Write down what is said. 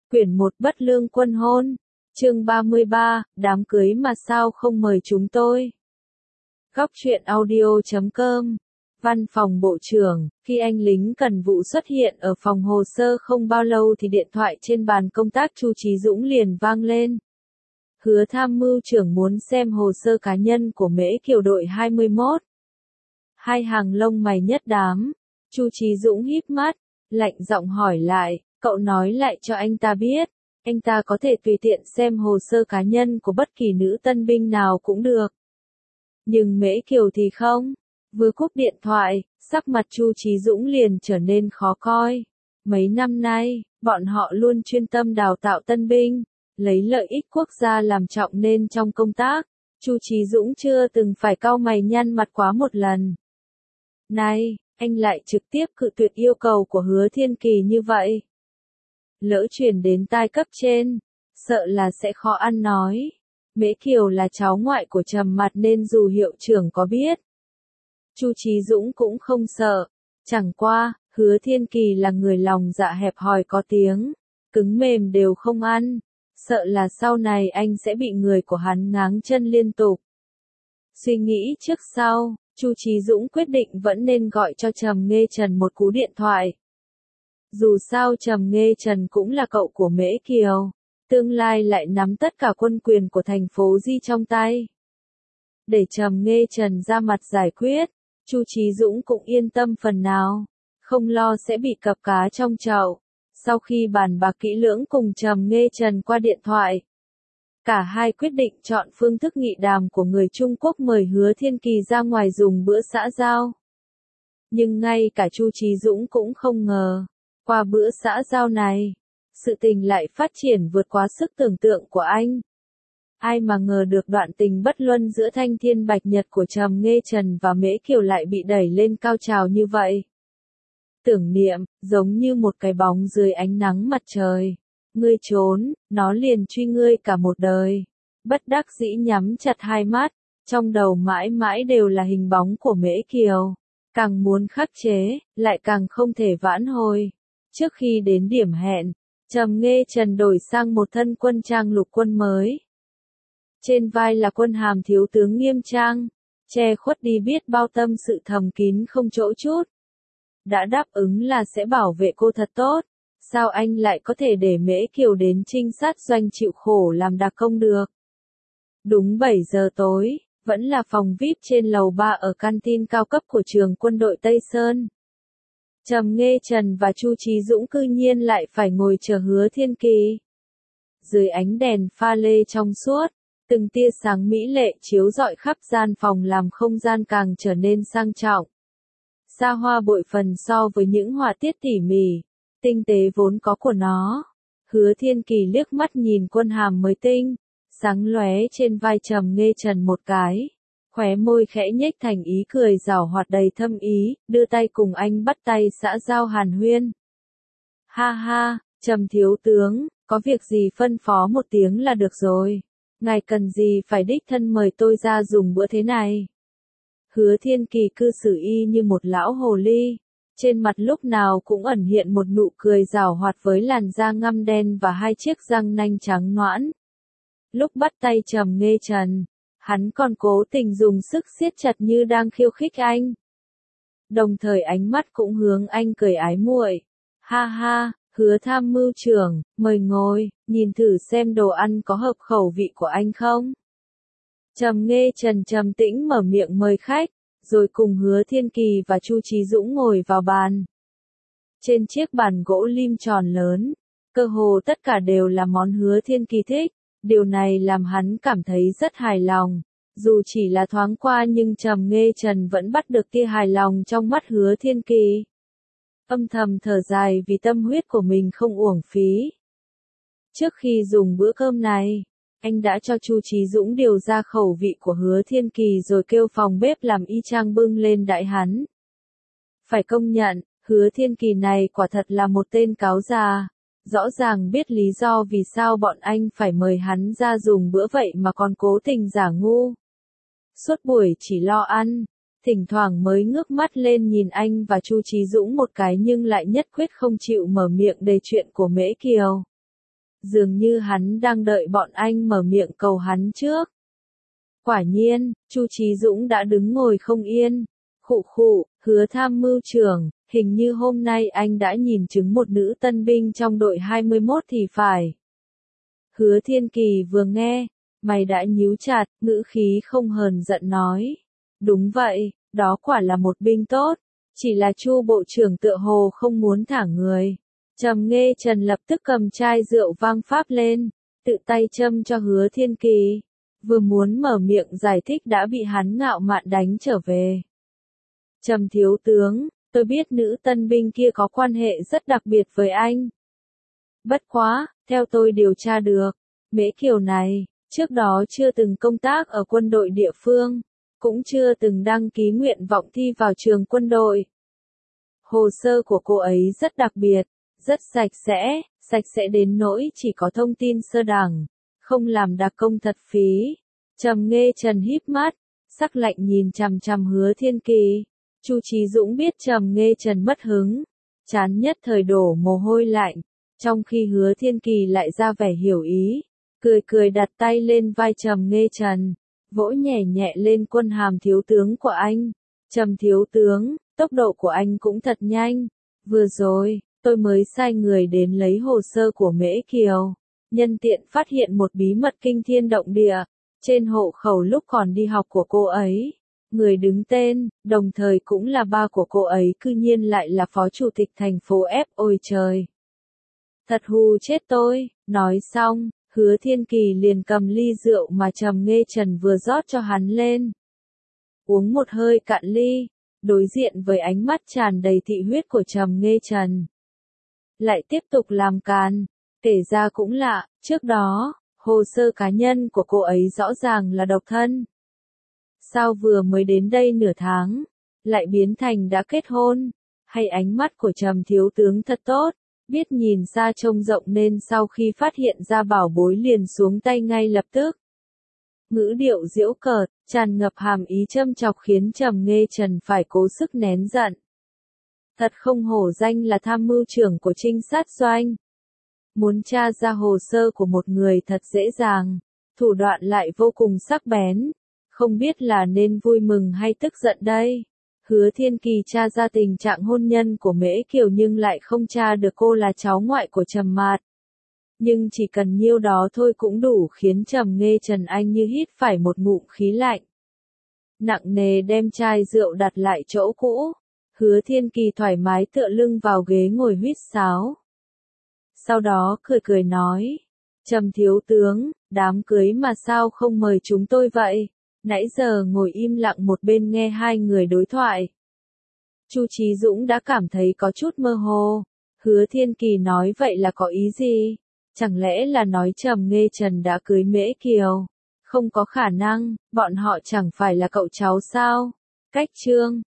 Quyển 1 Bất lương quân hôn. Chương 33, đám cưới mà sao không mời chúng tôi. Góc truyện audio.com. Văn phòng Bộ trưởng, khi anh lính cần vụ xuất hiện ở phòng hồ sơ không bao lâu thì điện thoại trên bàn công tác Chu Chí Dũng liền vang lên. Hứa tham mưu trưởng muốn xem hồ sơ cá nhân của Mễ Kiều đội 21. Hai hàng lông mày nhất đám. Chu Chí Dũng híp mắt, lạnh giọng hỏi lại, cậu nói lại cho anh ta biết, anh ta có thể tùy tiện xem hồ sơ cá nhân của bất kỳ nữ tân binh nào cũng được. Nhưng Mễ Kiều thì không. Vừa cúp điện thoại, sắc mặt Chu Chí Dũng liền trở nên khó coi. Mấy năm nay, bọn họ luôn chuyên tâm đào tạo tân binh, lấy lợi ích quốc gia làm trọng nên trong công tác, Chu Chí Dũng chưa từng phải cau mày nhăn mặt quá một lần. Này, anh lại trực tiếp cự tuyệt yêu cầu của Hứa Thiên Kỳ như vậy. Lỡ truyền đến tai cấp trên, sợ là sẽ khó ăn nói. Mễ Kiều là cháu ngoại của Trầm Mặt nên dù hiệu trưởng có biết, Chu Chí Dũng cũng không sợ. Chẳng qua, Hứa Thiên Kỳ là người lòng dạ hẹp hòi có tiếng, cứng mềm đều không ăn. Sợ là sau này anh sẽ bị người của hắn ngáng chân liên tục. Suy nghĩ trước sau, Chu Chí Dũng quyết định vẫn nên gọi cho Trầm Nghê Trần một cú điện thoại. Dù sao Trầm Nghê Trần cũng là cậu của Mễ Kiều, tương lai lại nắm tất cả quân quyền của thành phố Di trong tay. Để Trầm Nghê Trần ra mặt giải quyết, Chu Chí Dũng cũng yên tâm phần nào, không lo sẽ bị cặp cá trong chậu. Sau khi bàn bạc kỹ lưỡng cùng Trầm Nghê Trần qua điện thoại, cả hai quyết định chọn phương thức nghị đàm của người Trung Quốc mời Hứa Thiên Kỳ ra ngoài dùng bữa xã giao. Nhưng ngay cả Chu Chí Dũng cũng không ngờ, qua bữa xã giao này, sự tình lại phát triển vượt quá sức tưởng tượng của anh. Ai mà ngờ được đoạn tình bất luân giữa Thanh Thiên Bạch Nhật của Trầm Nghê Trần và Mễ Kiều lại bị đẩy lên cao trào như vậy. Tưởng niệm, giống như một cái bóng dưới ánh nắng mặt trời. Ngươi trốn, nó liền truy ngươi cả một đời. Bất đắc dĩ nhắm chặt hai mắt, trong đầu mãi mãi đều là hình bóng của Mễ Kiều. Càng muốn khắc chế, lại càng không thể vãn hồi. Trước khi đến điểm hẹn, Trầm Nghê Trần đổi sang một thân quân trang lục quân mới. Trên vai là quân hàm thiếu tướng nghiêm trang, che khuất đi biết bao tâm sự thầm kín không chỗ chút. Đã đáp ứng là sẽ bảo vệ cô thật tốt, sao anh lại có thể để Mễ Kiều đến trinh sát doanh chịu khổ làm đặc công được? Đúng 7 giờ tối, vẫn là phòng VIP trên lầu 3 ở canteen cao cấp của trường quân đội Tây Sơn. Trầm Nghê Trần và Chu Chí Dũng cư nhiên lại phải ngồi chờ Hứa Thiên Kỳ. Dưới ánh đèn pha lê trong suốt, từng tia sáng mỹ lệ chiếu rọi khắp gian phòng làm không gian càng trở nên sang trọng. Xa hoa bội phần so với những họa tiết tỉ mỉ, tinh tế vốn có của nó. Hứa Thiên Kỳ liếc mắt nhìn quân hàm mới tinh, sáng lóe trên vai Trầm Nghê Trần một cái. Khóe môi khẽ nhếch thành ý cười giảo hoạt đầy thâm ý, đưa tay cùng anh bắt tay xã giao hàn huyên. Ha ha, Trầm thiếu tướng, có việc gì phân phó một tiếng là được rồi. Ngài cần gì phải đích thân mời tôi ra dùng bữa thế này? Hứa Thiên Kỳ cư xử y như một lão hồ ly, trên mặt lúc nào cũng ẩn hiện một nụ cười giảo hoạt với làn da ngăm đen và hai chiếc răng nanh trắng nõn. Lúc bắt tay Trầm Nghê Trần, hắn còn cố tình dùng sức siết chặt như đang khiêu khích anh. Đồng thời ánh mắt cũng hướng anh cười ái muội. Ha ha, Hứa tham mưu trưởng, mời ngồi, nhìn thử xem đồ ăn có hợp khẩu vị của anh không? Trầm Nghê Trần trầm tĩnh mở miệng mời khách, rồi cùng Hứa Thiên Kỳ và Chu Chí Dũng ngồi vào bàn. Trên chiếc bàn gỗ lim tròn lớn, cơ hồ tất cả đều là món Hứa Thiên Kỳ thích, điều này làm hắn cảm thấy rất hài lòng. Dù chỉ là thoáng qua nhưng Trầm Nghê Trần vẫn bắt được tia hài lòng trong mắt Hứa Thiên Kỳ. Âm thầm thở dài vì tâm huyết của mình không uổng phí. Trước khi dùng bữa cơm này, anh đã cho Chu Chí Dũng điều ra khẩu vị của Hứa Thiên Kỳ rồi kêu phòng bếp làm y chang bưng lên đãi hắn. Phải công nhận, Hứa Thiên Kỳ này quả thật là một tên cáo già. Rõ ràng biết lý do vì sao bọn anh phải mời hắn ra dùng bữa vậy mà còn cố tình giả ngu. Suốt buổi chỉ lo ăn, thỉnh thoảng mới ngước mắt lên nhìn anh và Chu Chí Dũng một cái nhưng lại nhất quyết không chịu mở miệng đề chuyện của Mễ Kiều. dường như hắn đang đợi bọn anh mở miệng cầu hắn trước. Quả nhiên, Chu Chí Dũng đã đứng ngồi không yên. Khụ khụ, Hứa tham mưu trưởng, hình như hôm nay anh đã nhìn chứng một nữ tân binh trong đội 21 thì phải. Hứa Thiên Kỳ vừa nghe, mày đã nhíu chặt, ngữ khí không hờn giận nói. Đúng vậy, đó quả là một binh tốt, chỉ là Chu bộ trưởng tựa hồ không muốn thả người. Trầm Nghê Trần lập tức cầm chai rượu vang pháp lên, tự tay châm cho Hứa Thiên Kỳ. Vừa muốn mở miệng giải thích đã bị hắn ngạo mạn đánh trở về. Trầm thiếu tướng, tôi biết nữ tân binh kia có quan hệ rất đặc biệt với anh. Bất quá, theo tôi điều tra được, Mễ Kiều này, trước đó chưa từng công tác ở quân đội địa phương, cũng chưa từng đăng ký nguyện vọng thi vào trường quân đội. Hồ sơ của cô ấy rất đặc biệt, rất sạch sẽ đến nỗi chỉ có thông tin sơ đẳng, không làm đặc công thật phí. Trầm Nghê Trần híp mắt, sắc lạnh nhìn chằm chằm Hứa Thiên Kỳ. Chu Chí Dũng biết Trầm Nghê Trần mất hứng, chán nhất thời đổ mồ hôi lạnh, trong khi Hứa Thiên Kỳ lại ra vẻ hiểu ý, cười cười đặt tay lên vai Trầm Nghê Trần, vỗ nhẹ nhẹ lên quân hàm thiếu tướng của anh. Trầm thiếu tướng, tốc độ của anh cũng thật nhanh, vừa rồi, tôi mới sai người đến lấy hồ sơ của Mễ Kiều, nhân tiện phát hiện một bí mật kinh thiên động địa, trên hộ khẩu lúc còn đi học của cô ấy. Người đứng tên, đồng thời cũng là ba của cô ấy cư nhiên lại là phó chủ tịch thành phố F. Ôi trời! Thật hù chết tôi, nói xong, Hứa Thiên Kỳ liền cầm ly rượu mà Trầm Nghê Trần vừa rót cho hắn lên. Uống một hơi cạn ly, đối diện với ánh mắt tràn đầy thị huyết của Trầm Nghê Trần. Lại tiếp tục làm càn, kể ra cũng lạ, trước đó, hồ sơ cá nhân của cô ấy rõ ràng là độc thân. Sao vừa mới đến đây nửa tháng, lại biến thành đã kết hôn, hay ánh mắt của Trầm thiếu tướng thật tốt, biết nhìn xa trông rộng nên sau khi phát hiện ra bảo bối liền xuống tay ngay lập tức. Ngữ điệu giễu cợt, tràn ngập hàm ý châm chọc khiến Trầm Nghê Trần phải cố sức nén giận. Thật không hổ danh là tham mưu trưởng của trinh sát doanh. Muốn tra ra hồ sơ của một người thật dễ dàng, thủ đoạn lại vô cùng sắc bén. Không biết là nên vui mừng hay tức giận đây. Hứa Thiên Kỳ tra ra tình trạng hôn nhân của Mễ Kiều nhưng lại không tra được cô là cháu ngoại của Trầm Mạt. Nhưng chỉ cần nhiêu đó thôi cũng đủ khiến Trầm Nghê Trần anh như hít phải một ngụm khí lạnh. Nặng nề đem chai rượu đặt lại chỗ cũ. Hứa Thiên Kỳ thoải mái tựa lưng vào ghế ngồi huýt sáo. Sau đó cười cười nói. Trầm thiếu tướng, đám cưới mà sao không mời chúng tôi vậy? Nãy giờ ngồi im lặng một bên nghe hai người đối thoại. Chu Chí Dũng đã cảm thấy có chút mơ hồ. Hứa Thiên Kỳ nói vậy là có ý gì? Chẳng lẽ là nói Trầm Nghê Trần đã cưới Mễ Kiều? Không có khả năng, bọn họ chẳng phải là cậu cháu sao? Cách chương